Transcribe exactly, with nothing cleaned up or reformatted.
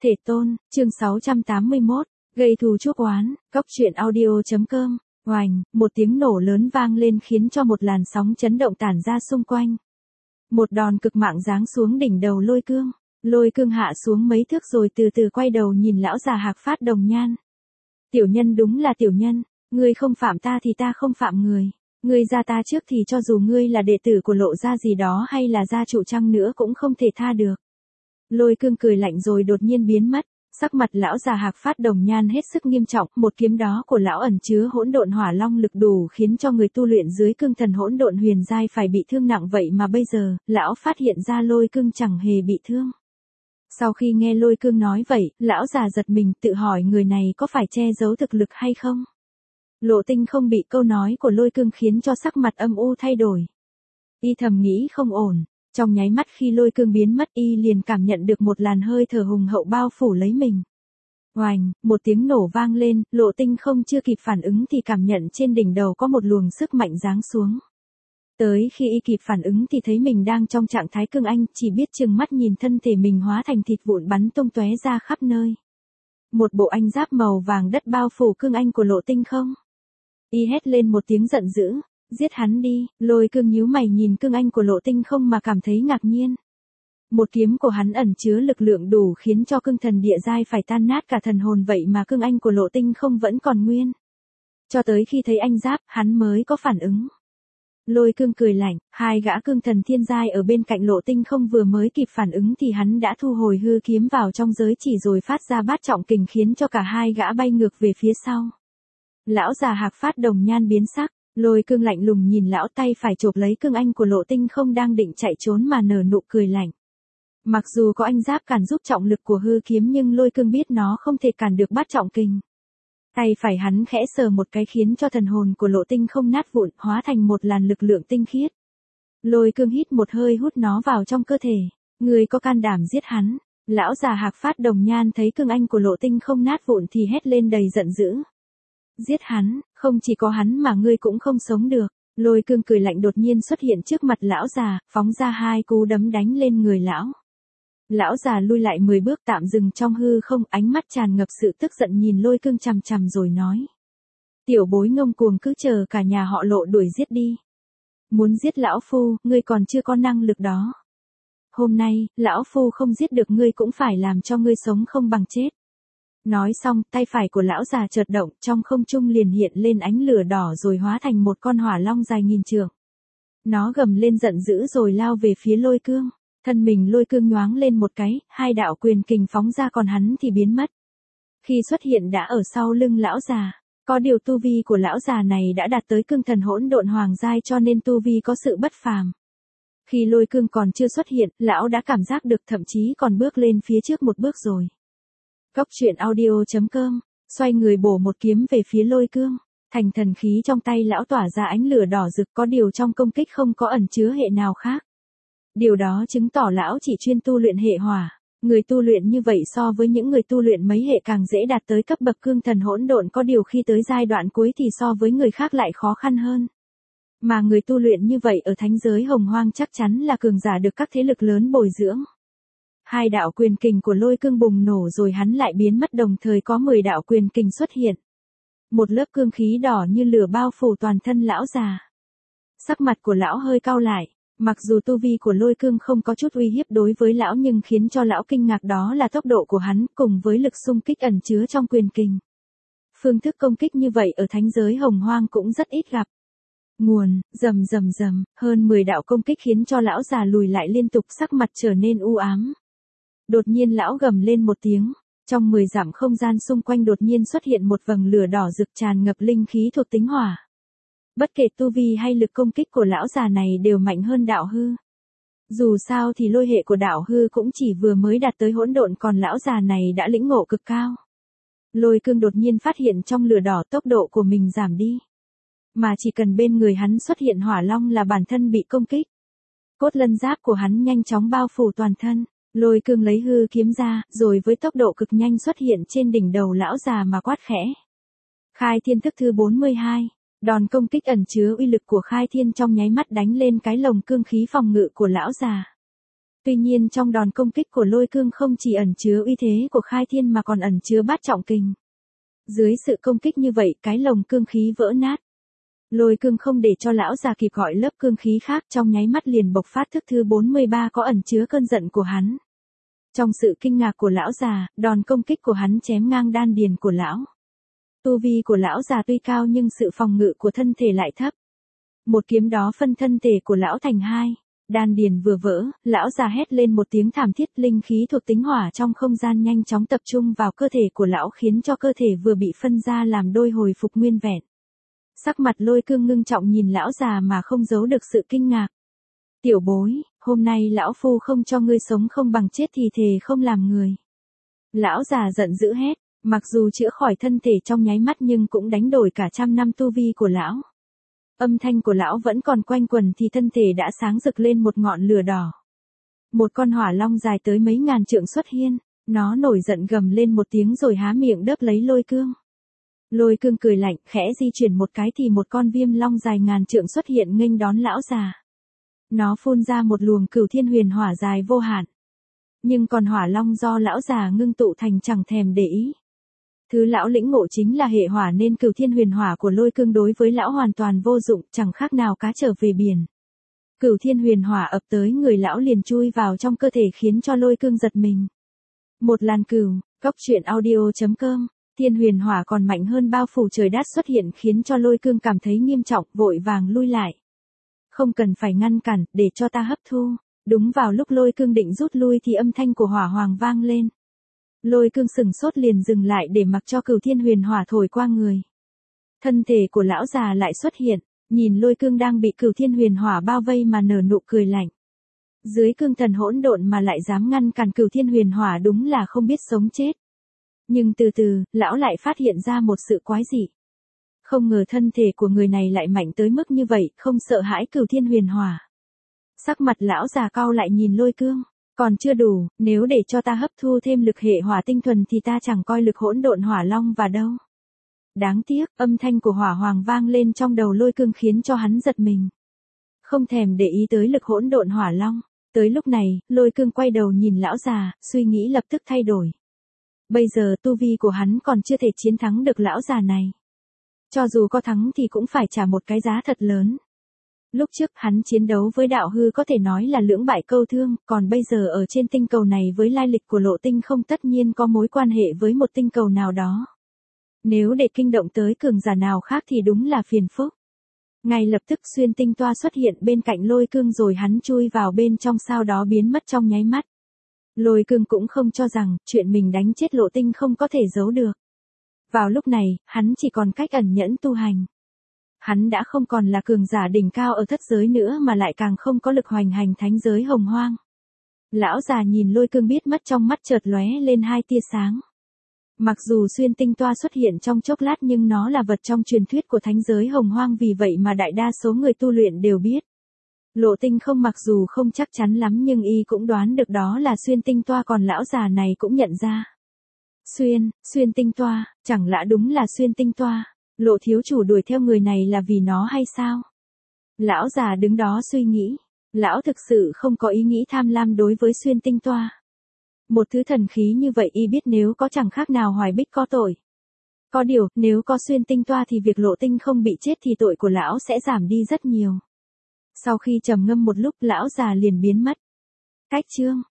Thể tôn, chương sáu trăm tám mươi mốt, gây thù chuốc oán, Cóc truyện audio.com, oành, một tiếng nổ lớn vang lên khiến cho một làn sóng chấn động tản ra xung quanh. Một đòn cực mạng giáng xuống đỉnh đầu Lôi Cương, Lôi Cương hạ xuống mấy thước rồi từ từ quay đầu nhìn lão già Hạc Phát Đồng Nhan. Tiểu nhân đúng là tiểu nhân, ngươi không phạm ta thì ta không phạm người. Ngươi ra ta trước thì cho dù ngươi là đệ tử của Lộ gia gì đó hay là gia chủ chăng nữa cũng không thể tha được. Lôi Cương cười lạnh rồi đột nhiên biến mất, sắc mặt lão già Hạc Phát Đồng Nhan hết sức nghiêm trọng, một kiếm đó của lão ẩn chứa hỗn độn hỏa long lực đủ khiến cho người tu luyện dưới cương thần hỗn độn huyền giai phải bị thương nặng, vậy mà bây giờ, lão phát hiện ra Lôi Cương chẳng hề bị thương. Sau khi nghe Lôi Cương nói vậy, lão già giật mình tự hỏi người này có phải che giấu thực lực hay không? Lộ Tinh không bị câu nói của Lôi Cương khiến cho sắc mặt âm u thay đổi. Y thầm nghĩ không ổn, trong nháy mắt khi Lôi Cương biến mất y liền cảm nhận được một làn hơi thở hùng hậu bao phủ lấy mình. Oành, một tiếng nổ vang lên, Lộ Tinh không chưa kịp phản ứng thì cảm nhận trên đỉnh đầu có một luồng sức mạnh giáng xuống. Tới khi y kịp phản ứng thì thấy mình đang trong trạng thái cương anh, chỉ biết chừng mắt nhìn thân thể mình hóa thành thịt vụn bắn tung tóe ra khắp nơi. Một bộ anh giáp màu vàng đất bao phủ cương anh của Lộ Tinh không. Y hét lên một tiếng giận dữ, giết hắn đi. Lôi Cương nhíu mày nhìn cương anh của Lộ Tinh không mà cảm thấy ngạc nhiên. Một kiếm của hắn ẩn chứa lực lượng đủ khiến cho cương thần địa giai phải tan nát cả thần hồn, vậy mà cương anh của Lộ Tinh không vẫn còn nguyên. Cho tới khi thấy anh giáp, hắn mới có phản ứng. Lôi Cương cười lạnh, hai gã cương thần thiên giai ở bên cạnh Lộ Tinh không vừa mới kịp phản ứng thì hắn đã thu hồi hư kiếm vào trong giới chỉ rồi phát ra bát trọng kình khiến cho cả hai gã bay ngược về phía sau. Lão già Hạc Phát Đồng Nhan biến sắc, Lôi Cương lạnh lùng nhìn lão, tay phải chộp lấy cương anh của Lộ Tinh không đang định chạy trốn mà nở nụ cười lạnh. Mặc dù có anh giáp cản giúp trọng lực của hư kiếm nhưng Lôi Cương biết nó không thể cản được bát trọng kình. Tay phải hắn khẽ sờ một cái khiến cho thần hồn của Lộ Tinh không nát vụn, hóa thành một làn lực lượng tinh khiết. Lôi Cương hít một hơi hút nó vào trong cơ thể. Người có can đảm giết hắn. Lão già Hạc Phát Đồng Nhan thấy cương anh của Lộ Tinh không nát vụn thì hét lên đầy giận dữ. Giết hắn, không chỉ có hắn mà ngươi cũng không sống được. Lôi Cương cười lạnh đột nhiên xuất hiện trước mặt lão già, phóng ra hai cú đấm đánh lên người lão. Lão già lui lại mười bước tạm dừng trong hư không, ánh mắt tràn ngập sự tức giận nhìn Lôi Cương chằm chằm rồi nói. Tiểu bối ngông cuồng, cứ chờ cả nhà họ Lộ đuổi giết đi. Muốn giết lão phu, ngươi còn chưa có năng lực đó. Hôm nay, lão phu không giết được ngươi cũng phải làm cho ngươi sống không bằng chết. Nói xong, tay phải của lão già chợt động, trong không trung liền hiện lên ánh lửa đỏ rồi hóa thành một con hỏa long dài nghìn trượng. Nó gầm lên giận dữ rồi lao về phía Lôi Cương. Thân mình Lôi Cương nhoáng lên một cái, hai đạo quyền kình phóng ra còn hắn thì biến mất. Khi xuất hiện đã ở sau lưng lão già. Có điều tu vi của lão già này đã đạt tới cương thần hỗn độn hoàng giai cho nên tu vi có sự bất phàm. Khi Lôi Cương còn chưa xuất hiện, lão đã cảm giác được, thậm chí còn bước lên phía trước một bước rồi. Cóc truyện audio.com, xoay người bổ một kiếm về phía Lôi Cương. Thành thần khí trong tay lão tỏa ra ánh lửa đỏ rực, có điều trong công kích không có ẩn chứa hệ nào khác. Điều đó chứng tỏ lão chỉ chuyên tu luyện hệ hỏa. Người tu luyện như vậy so với những người tu luyện mấy hệ càng dễ đạt tới cấp bậc cương thần hỗn độn, có điều khi tới giai đoạn cuối thì so với người khác lại khó khăn hơn. Mà người tu luyện như vậy ở thánh giới hồng hoang chắc chắn là cường giả được các thế lực lớn bồi dưỡng. Hai đạo quyền kình của Lôi Cương bùng nổ rồi hắn lại biến mất, đồng thời có mười đạo quyền kình xuất hiện. Một lớp cương khí đỏ như lửa bao phủ toàn thân lão già. Sắc mặt của lão hơi cau lại. Mặc dù tu vi của Lôi Cương không có chút uy hiếp đối với lão nhưng khiến cho lão kinh ngạc đó là tốc độ của hắn cùng với lực xung kích ẩn chứa trong quyền kình. Phương thức công kích như vậy ở thánh giới hồng hoang cũng rất ít gặp. Nguồn, rầm rầm rầm, hơn mười đạo công kích khiến cho lão già lùi lại liên tục, sắc mặt trở nên u ám. Đột nhiên lão gầm lên một tiếng, trong mười dặm không gian xung quanh đột nhiên xuất hiện một vầng lửa đỏ rực tràn ngập linh khí thuộc tính hỏa. Bất kể tu vi hay lực công kích của lão già này đều mạnh hơn đạo hư. Dù sao thì lôi hệ của đạo hư cũng chỉ vừa mới đạt tới hỗn độn, còn lão già này đã lĩnh ngộ cực cao. Lôi Cương đột nhiên phát hiện trong lửa đỏ tốc độ của mình giảm đi. Mà chỉ cần bên người hắn xuất hiện hỏa long là bản thân bị công kích. Cốt lân giáp của hắn nhanh chóng bao phủ toàn thân. Lôi Cương lấy hư kiếm ra, rồi với tốc độ cực nhanh xuất hiện trên đỉnh đầu lão già mà quát khẽ. Khai thiên thức thứ bốn mươi hai. Đòn công kích ẩn chứa uy lực của khai thiên trong nháy mắt đánh lên cái lồng cương khí phòng ngự của lão già. Tuy nhiên trong đòn công kích của Lôi Cương không chỉ ẩn chứa uy thế của Khai Thiên mà còn ẩn chứa bát trọng kình. Dưới sự công kích như vậy, cái lồng cương khí vỡ nát. Lôi Cương không để cho lão già kịp gọi lớp cương khí khác, trong nháy mắt liền bộc phát thức thứ bốn mươi ba có ẩn chứa cơn giận của hắn. Trong sự kinh ngạc của lão già, đòn công kích của hắn chém ngang đan điền của lão. Tu vi của lão già tuy cao nhưng sự phòng ngự của thân thể lại thấp. Một kiếm đó phân thân thể của lão thành hai. Đan điền vừa vỡ, lão già hét lên một tiếng thảm thiết, linh khí thuộc tính hỏa trong không gian nhanh chóng tập trung vào cơ thể của lão khiến cho cơ thể vừa bị phân ra làm đôi hồi phục nguyên vẹn. Sắc mặt Lôi Cương ngưng trọng nhìn lão già mà không giấu được sự kinh ngạc. Tiểu bối, hôm nay lão phu không cho ngươi sống không bằng chết thì thề không làm người. Lão già giận dữ hét, mặc dù chữa khỏi thân thể trong nháy mắt nhưng cũng đánh đổi cả trăm năm tu vi của lão. Âm thanh của lão vẫn còn quanh quẩn thì thân thể đã sáng rực lên một ngọn lửa đỏ. Một con hỏa long dài tới mấy ngàn trượng xuất hiện, nó nổi giận gầm lên một tiếng rồi há miệng đớp lấy Lôi Cương. Lôi Cương cười lạnh, khẽ di chuyển một cái thì một con viêm long dài ngàn trượng xuất hiện nghênh đón lão già. Nó phun ra một luồng cửu thiên huyền hỏa dài vô hạn. Nhưng còn hỏa long do lão già ngưng tụ thành chẳng thèm để ý. Thứ lão lĩnh ngộ chính là hệ hỏa nên cửu thiên huyền hỏa của Lôi Cương đối với lão hoàn toàn vô dụng, chẳng khác nào cá trở về biển. Cửu thiên huyền hỏa ập tới người lão liền chui vào trong cơ thể khiến cho Lôi Cương giật mình. Một làn cửu, cốc truyện audio chấm com, thiên huyền hỏa còn mạnh hơn bao phủ trời đất xuất hiện khiến cho Lôi Cương cảm thấy nghiêm trọng, vội vàng lui lại. Không cần phải ngăn cản, để cho ta hấp thu. Đúng vào lúc Lôi Cương định rút lui thì âm thanh của hỏa hoàng vang lên. Lôi Cương sừng sốt liền dừng lại để mặc cho cửu thiên huyền hỏa thổi qua người. Thân thể của lão già lại xuất hiện, nhìn Lôi Cương đang bị cửu thiên huyền hỏa bao vây mà nở nụ cười lạnh. Dưới cương thần hỗn độn mà lại dám ngăn cản cửu thiên huyền hỏa đúng là không biết sống chết. Nhưng từ từ, lão lại phát hiện ra một sự quái dị. Không ngờ thân thể của người này lại mạnh tới mức như vậy, không sợ hãi cửu thiên huyền hỏa. Sắc mặt lão già cau lại nhìn Lôi Cương. Còn chưa đủ, nếu để cho ta hấp thu thêm lực hệ hỏa tinh thuần thì ta chẳng coi lực hỗn độn hỏa long vào đâu. Đáng tiếc, âm thanh của hỏa hoàng vang lên trong đầu Lôi Cương khiến cho hắn giật mình. Không thèm để ý tới lực hỗn độn hỏa long. Tới lúc này, Lôi Cương quay đầu nhìn lão già, suy nghĩ lập tức thay đổi. Bây giờ tu vi của hắn còn chưa thể chiến thắng được lão già này. Cho dù có thắng thì cũng phải trả một cái giá thật lớn. Lúc trước hắn chiến đấu với đạo hư có thể nói là lưỡng bại câu thương, còn bây giờ ở trên tinh cầu này với lai lịch của lộ tinh không tất nhiên có mối quan hệ với một tinh cầu nào đó. Nếu để kinh động tới cường giả nào khác thì đúng là phiền phức. Ngay lập tức xuyên tinh toa xuất hiện bên cạnh Lôi Cương rồi hắn chui vào bên trong sau đó biến mất trong nháy mắt. Lôi Cương cũng không cho rằng chuyện mình đánh chết lộ tinh không có thể giấu được. Vào lúc này, hắn chỉ còn cách ẩn nhẫn tu hành. Hắn đã không còn là cường giả đỉnh cao ở thất giới nữa mà lại càng không có lực hoành hành thánh giới hồng hoang. Lão già nhìn Lôi Cương biết mất trong mắt chợt lóe lên hai tia sáng. Mặc dù xuyên tinh toa xuất hiện trong chốc lát nhưng nó là vật trong truyền thuyết của thánh giới hồng hoang vì vậy mà đại đa số người tu luyện đều biết. Lộ tinh không mặc dù không chắc chắn lắm nhưng y cũng đoán được đó là xuyên tinh toa còn lão già này cũng nhận ra. Xuyên, xuyên tinh toa, chẳng lẽ đúng là xuyên tinh toa? Lộ thiếu chủ đuổi theo người này là vì nó hay sao? Lão già đứng đó suy nghĩ. Lão thực sự không có ý nghĩ tham lam đối với xuyên tinh toa. Một thứ thần khí như vậy y biết nếu có chẳng khác nào hoài bích có tội. Có điều, nếu có xuyên tinh toa thì việc lộ tinh không bị chết thì tội của lão sẽ giảm đi rất nhiều. Sau khi trầm ngâm một lúc lão già liền biến mất. Cách chương